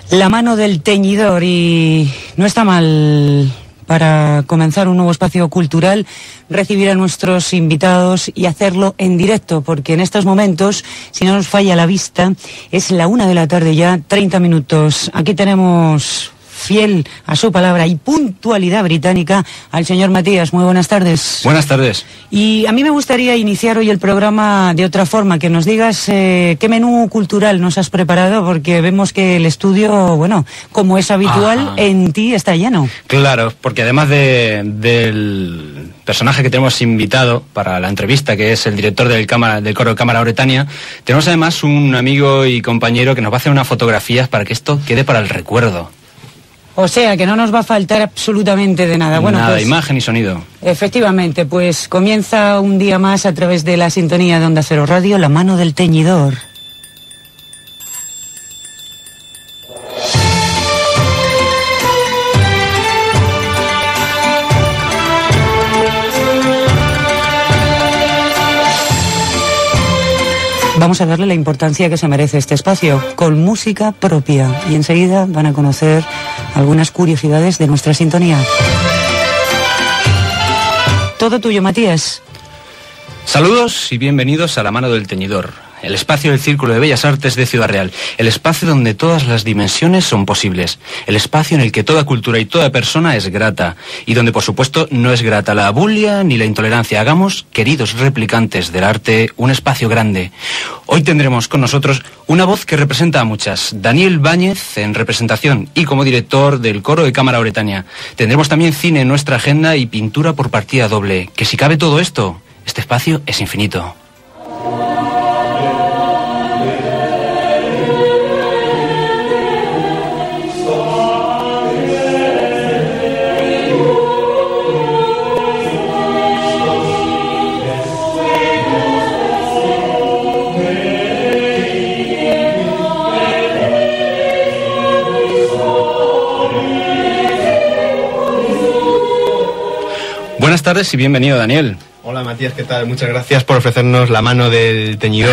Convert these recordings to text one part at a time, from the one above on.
La mano del teñidor, y no está mal para comenzar un nuevo espacio cultural recibir a nuestros invitados y hacerlo en directo, porque en estos momentos, si no nos falla la vista, es la 1 de la tarde ya, 30 minutos. Aquí tenemos, fiel a su palabra y puntualidad británica, al señor Matías. Muy buenas tardes. Buenas tardes. Y a mí me gustaría iniciar hoy el programa de otra forma, que nos digas qué menú cultural nos has preparado, porque vemos que el estudio, bueno, como es habitual, en ti está lleno. Claro, porque además del personaje que tenemos invitado para la entrevista, que es el director del coro de Cámara Oretania, tenemos además un amigo y compañero que nos va a hacer unas fotografías para que esto quede para el recuerdo. O sea, que no nos va a faltar absolutamente de nada. Bueno, nada, pues, imagen y sonido. Efectivamente, pues comienza un día más a través de la sintonía de Onda Cero Radio, La mano del teñidor. Vamos a darle la importancia que se merece este espacio, con música propia. Y enseguida van a conocer algunas curiosidades de nuestra sintonía. Todo tuyo, Matías. Saludos y bienvenidos a La mano del teñidor, el espacio del Círculo de Bellas Artes de Ciudad Real, el espacio donde todas las dimensiones son posibles, el espacio en el que toda cultura y toda persona es grata, y donde por supuesto no es grata la bulia ni la intolerancia. Hagamos, queridos replicantes del arte, un espacio grande. Hoy tendremos con nosotros una voz que representa a muchas, Daniel Báñez en representación y como director del coro de Cámara Oretania. Tendremos también cine en nuestra agenda y pintura por partida doble, que si cabe todo esto, este espacio es infinito. Buenas tardes y bienvenido, Daniel. Hola, Matías, ¿qué tal? Muchas gracias por ofrecernos la mano del teñidor.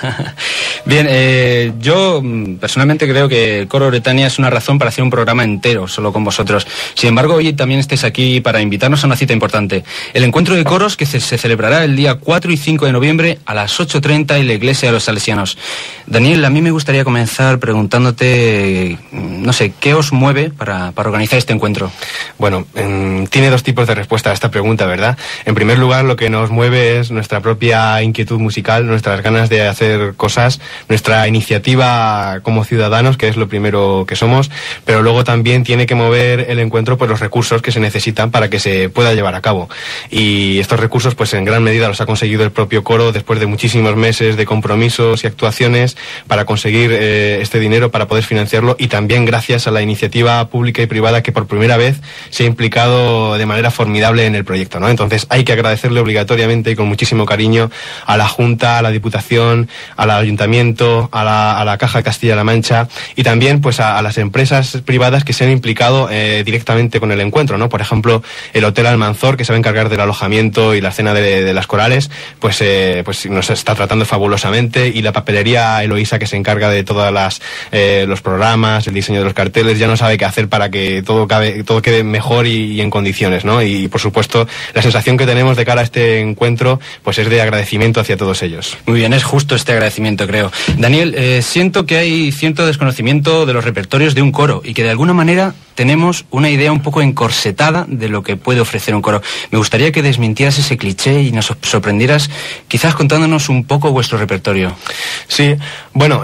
Bien, yo personalmente creo que el Coro Oretania es una razón para hacer un programa entero solo con vosotros. Sin embargo, hoy también estáis aquí para invitarnos a una cita importante. El encuentro de coros que se celebrará el día 4 y 5 de noviembre a las 8:30 en la Iglesia de los Salesianos. Daniel, a mí me gustaría comenzar preguntándote, no sé, ¿qué os mueve para organizar este encuentro? Bueno, tiene dos tipos de respuesta a esta pregunta, ¿verdad? En primer lugar, lo que nos mueve es nuestra propia inquietud musical, nuestras ganas de hacer cosas, nuestra iniciativa como ciudadanos, que es lo primero que somos, pero luego también tiene que mover el encuentro por los recursos que se necesitan para que se pueda llevar a cabo. Y estos recursos, pues en gran medida los ha conseguido el propio coro después de muchísimos meses de compromisos y actuaciones para conseguir este dinero, para poder financiarlo, y también gracias a la iniciativa pública y privada que por primera vez se ha implicado de manera formidable en el proyecto, ¿no? Entonces hay que agradecerle obligatoriamente y con muchísimo cariño a la Junta, a la Diputación, al Ayuntamiento, a la Caja de Castilla-La Mancha, y también pues a las empresas privadas que se han implicado directamente con el encuentro, ¿no? Por ejemplo, el Hotel Almanzor, que se va a encargar del alojamiento y la cena de las corales, pues nos está tratando fabulosamente, y la papelería Eloísa, que se encarga de todas los programas, el diseño de los carteles, ya no sabe qué hacer para que todo quede mejor y en condiciones, ¿no? Y por supuesto, la sensación que tenemos de cara a este encuentro pues es de agradecimiento hacia todos ellos. Muy bien, es justo este agradecimiento, creo. Daniel, siento que hay cierto desconocimiento de los repertorios de un coro y que de alguna manera tenemos una idea un poco encorsetada de lo que puede ofrecer un coro. Me gustaría que desmintieras ese cliché y nos sorprendieras quizás contándonos un poco vuestro repertorio. Sí, bueno,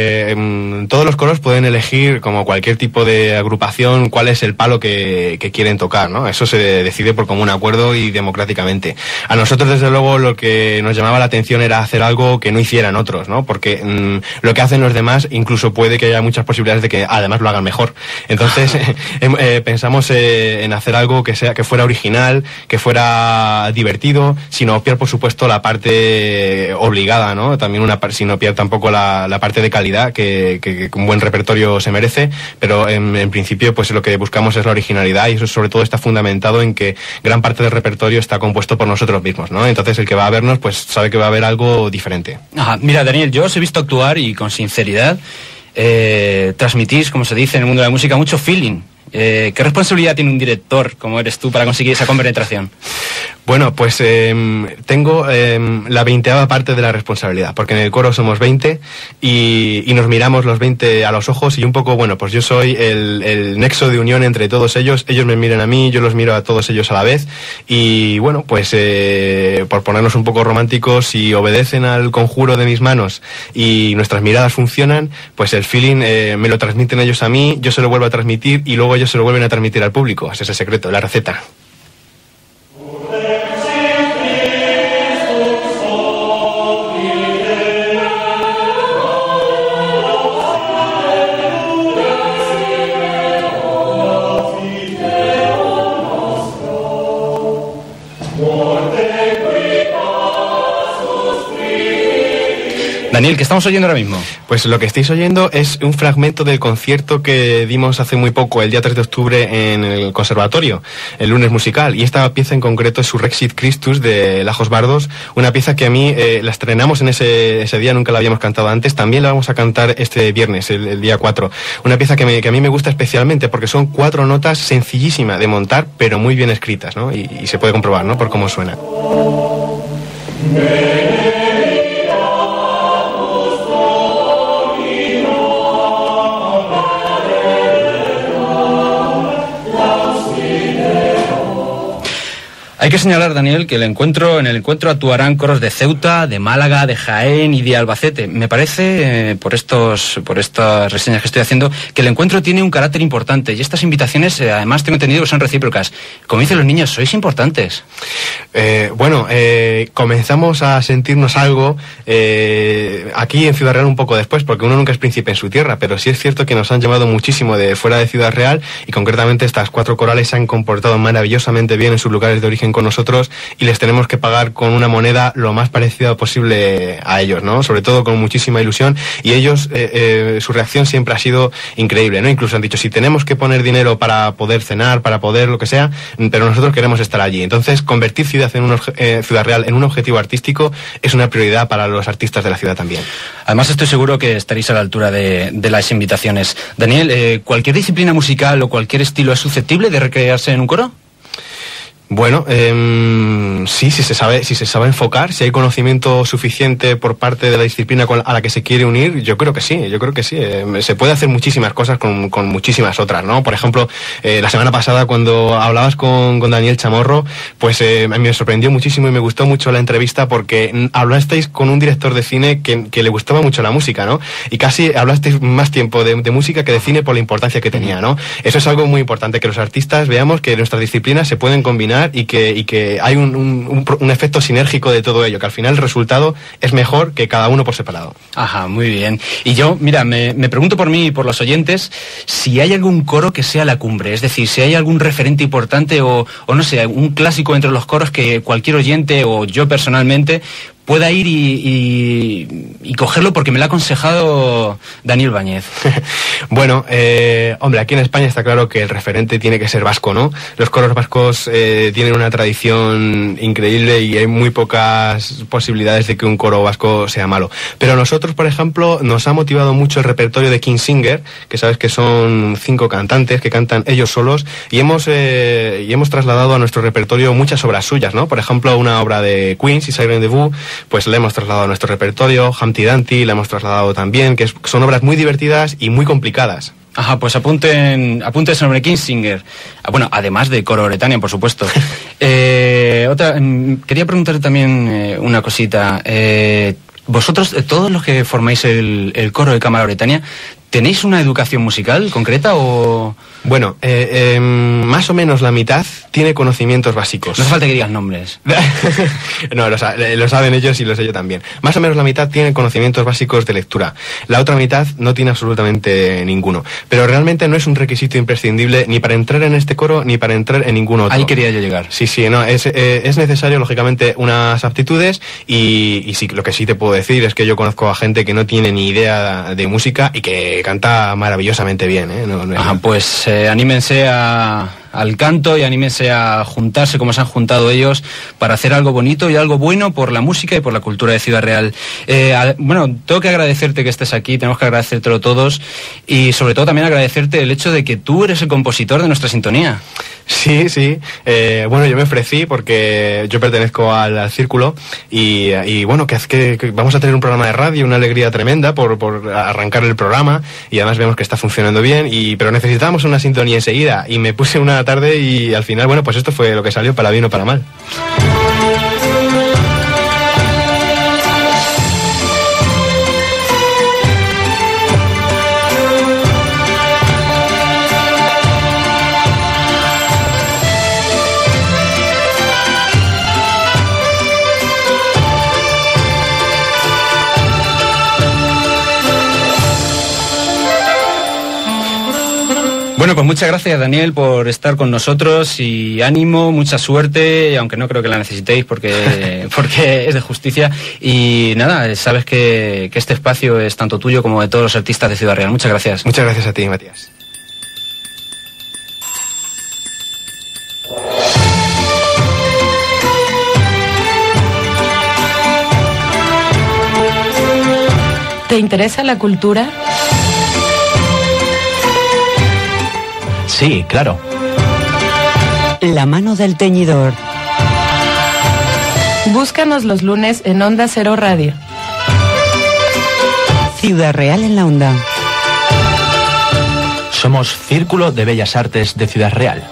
todos los coros pueden elegir, como cualquier tipo de agrupación, cuál es el palo que quieren tocar, ¿no? Eso se decide por común acuerdo y democráticamente. A nosotros, desde luego, lo que nos llamaba la atención era hacer algo que no hicieran otros, ¿no? Porque lo que hacen los demás incluso puede que haya muchas posibilidades de que además lo hagan mejor. Entonces pensamos en hacer algo que fuera original, que fuera divertido, sin obviar por supuesto la parte obligada, ¿no? También sin obviar tampoco la parte de calidad que un buen repertorio se merece, pero en principio pues lo que buscamos es la originalidad, y eso sobre todo está fundamentado en que gran parte del repertorio está compuesto por nosotros mismos, ¿no? Entonces el que va a vernos pues sabe que va a haber algo diferente. Ajá. Mira, Daniel, yo os he visto actuar y con sinceridad transmitís, como se dice en el mundo de la música, mucho feeling. ¿Qué responsabilidad tiene un director como eres tú para conseguir esa compenetración? Bueno, pues tengo la 20ª parte de la responsabilidad, porque en el coro somos 20 y nos miramos los 20 a los ojos y un poco, bueno, pues yo soy el nexo de unión entre todos ellos me miran a mí, yo los miro a todos ellos a la vez y bueno, pues por ponernos un poco románticos, si obedecen al conjuro de mis manos y nuestras miradas funcionan, pues el feeling me lo transmiten ellos a mí, yo se lo vuelvo a transmitir y luego ellos se lo vuelven a transmitir al público. Ese es el secreto, la receta. Daniel, ¿qué estamos oyendo ahora mismo? Pues lo que estáis oyendo es un fragmento del concierto que dimos hace muy poco, el día 3 de octubre en el Conservatorio, el lunes musical, y esta pieza en concreto es Surrexit Christus de Lajos Bardos, una pieza que a mí la estrenamos en ese día, nunca la habíamos cantado antes, también la vamos a cantar este viernes, el día 4, una pieza que a mí me gusta especialmente porque son 4 notas sencillísimas de montar, pero muy bien escritas, ¿no? Y se puede comprobar, ¿no? Por cómo suena. Hay que señalar, Daniel, que en el encuentro actuarán coros de Ceuta, de Málaga, de Jaén y de Albacete. Me parece, por estas reseñas que estoy haciendo, que el encuentro tiene un carácter importante y estas invitaciones, además, tengo entendido que son recíprocas. Como dicen los niños, sois importantes. Comenzamos a sentirnos algo aquí en Ciudad Real un poco después, porque uno nunca es príncipe en su tierra, pero sí es cierto que nos han llamado muchísimo de fuera de Ciudad Real y concretamente estas 4 corales se han comportado maravillosamente bien en sus lugares de origen con nosotros y les tenemos que pagar con una moneda lo más parecida posible a ellos, ¿no? Sobre todo con muchísima ilusión y ellos, su reacción siempre ha sido increíble, ¿no? Incluso han dicho, si tenemos que poner dinero para poder cenar, para poder lo que sea, pero nosotros queremos estar allí. Entonces, convertir Ciudad Real en un objetivo artístico es una prioridad para los artistas de la ciudad también. Además, estoy seguro que estaréis a la altura de las invitaciones. Daniel, ¿cualquier disciplina musical o cualquier estilo es susceptible de recrearse en un coro? Bueno, sí, si se sabe enfocar, si hay conocimiento suficiente por parte de la disciplina a la que se quiere unir, yo creo que sí. Se puede hacer muchísimas cosas con muchísimas otras, ¿no? Por ejemplo, la semana pasada cuando hablabas con Daniel Chamorro, pues a mí me sorprendió muchísimo y me gustó mucho la entrevista porque hablasteis con un director de cine que le gustaba mucho la música, ¿no? Y casi hablasteis más tiempo de música que de cine por la importancia que tenía, ¿no? Eso es algo muy importante, que los artistas veamos que nuestras disciplinas se pueden combinar y que hay un efecto sinérgico de todo ello, que al final el resultado es mejor que cada uno por separado. Ajá, muy bien. Y yo, mira, me pregunto por mí y por los oyentes si hay algún coro que sea la cumbre, es decir, si hay algún referente importante o no sé, un clásico entre los coros que cualquier oyente o yo personalmente pueda ir y cogerlo porque me lo ha aconsejado Daniel Báñez. Bueno, hombre, aquí en España está claro que el referente tiene que ser vasco, ¿no? Los coros vascos tienen una tradición increíble y hay muy pocas posibilidades de que un coro vasco sea malo. Pero nosotros, por ejemplo, nos ha motivado mucho el repertorio de King Singer, que sabes que son 5 cantantes que cantan ellos solos, y hemos trasladado a nuestro repertorio muchas obras suyas, ¿no? Por ejemplo, una obra de Queen, Siren the Boo, pues la hemos trasladado a nuestro repertorio. Humpty Dumpty la hemos trasladado también, que son obras muy divertidas y muy complicadas. Ajá, pues apunten ese nombre, King Singer. Bueno, además de Coro Oretania, por supuesto. Quería preguntarte también una cosita. Vosotros, todos los que formáis el coro de Cámara Oretania, ¿tenéis una educación musical concreta o...? Bueno, más o menos la mitad tiene conocimientos básicos. No hace falta que digas nombres. No, lo saben ellos y lo sé yo también. Más o menos la mitad tiene conocimientos básicos de lectura. La otra mitad no tiene absolutamente ninguno. Pero realmente no es un requisito imprescindible ni para entrar en este coro ni para entrar en ningún otro. Ahí quería yo llegar. Sí, no, es necesario, lógicamente, unas aptitudes y sí, lo que sí te puedo decir es que yo conozco a gente que no tiene ni idea de música y que canta maravillosamente bien, ¿eh? Ajá, pues anímense a al canto y anímense a juntarse como se han juntado ellos para hacer algo bonito y algo bueno por la música y por la cultura de Ciudad Real. Bueno, tengo que agradecerte que estés aquí, tenemos que agradecértelo todos y sobre todo también agradecerte el hecho de que tú eres el compositor de nuestra sintonía. Sí. Bueno, yo me ofrecí porque yo pertenezco al círculo y bueno, que vamos a tener un programa de radio, una alegría tremenda por arrancar el programa y además vemos que está funcionando bien, pero necesitábamos una sintonía enseguida y me puse una tarde y al final, bueno, pues esto fue lo que salió, para bien o para mal. Bueno, pues muchas gracias, Daniel, por estar con nosotros y ánimo, mucha suerte, aunque no creo que la necesitéis porque es de justicia. Y nada, sabes que este espacio es tanto tuyo como de todos los artistas de Ciudad Real. Muchas gracias. Muchas gracias a ti, Matías. ¿Te interesa la cultura? Sí, claro. La mano del teñidor. Búscanos los lunes en Onda Cero Radio. Ciudad Real en la Onda. Somos Círculo de Bellas Artes de Ciudad Real.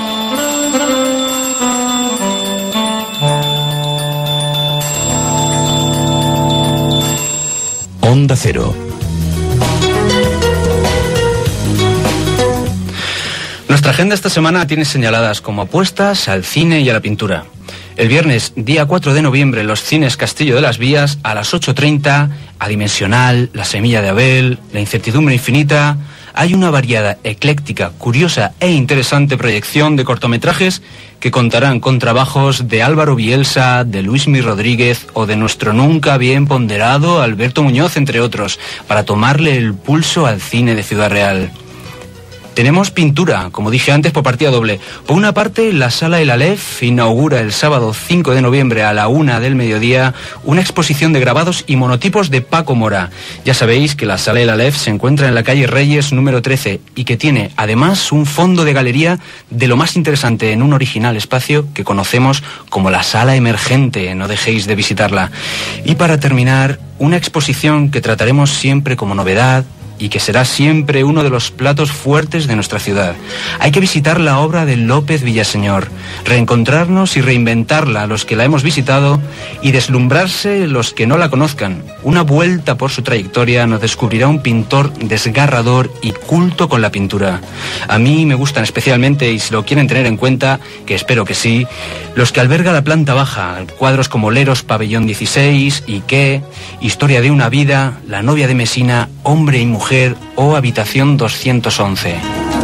Onda Cero. Nuestra agenda esta semana tiene señaladas como apuestas al cine y a la pintura. El viernes, día 4 de noviembre, en los cines Castillo de las Vías, a las 8:30, Adimensional, La Semilla de Abel, La Incertidumbre Infinita. Hay una variada, ecléctica, curiosa e interesante proyección de cortometrajes que contarán con trabajos de Álvaro Bielsa, de Luismi Rodríguez o de nuestro nunca bien ponderado Alberto Muñoz, entre otros, para tomarle el pulso al cine de Ciudad Real. Tenemos pintura, como dije antes, por partida doble. Por una parte, la Sala El Aleph inaugura el sábado 5 de noviembre a la 1 del mediodía una exposición de grabados y monotipos de Paco Mora. Ya sabéis que la Sala El Aleph se encuentra en la calle Reyes número 13 y que tiene además un fondo de galería de lo más interesante en un original espacio que conocemos como la Sala Emergente. No dejéis de visitarla. Y para terminar, una exposición que trataremos siempre como novedad y que será siempre uno de los platos fuertes de nuestra ciudad. Hay que visitar la obra de López Villaseñor, reencontrarnos y reinventarla a los que la hemos visitado y deslumbrarse los que no la conozcan. Una vuelta por su trayectoria nos descubrirá un pintor desgarrador y culto con la pintura. A mí me gustan especialmente, y si lo quieren tener en cuenta, que espero que sí, los que alberga la planta baja, cuadros como Leros Pabellón 16, Ike, Historia de una vida, La novia de Mesina, Hombre y mujer o Habitación 211.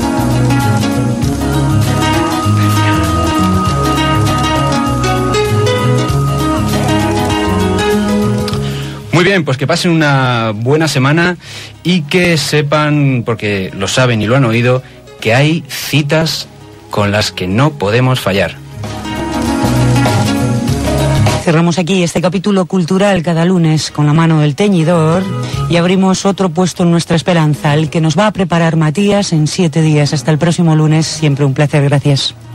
Muy bien, pues que pasen una buena semana y que sepan, porque lo saben y lo han oído, que hay citas con las que no podemos fallar. Cerramos aquí este capítulo cultural cada lunes con la mano del teñidor y abrimos otro puesto en nuestra esperanza, el que nos va a preparar Matías en 7 días. Hasta el próximo lunes, siempre un placer, gracias.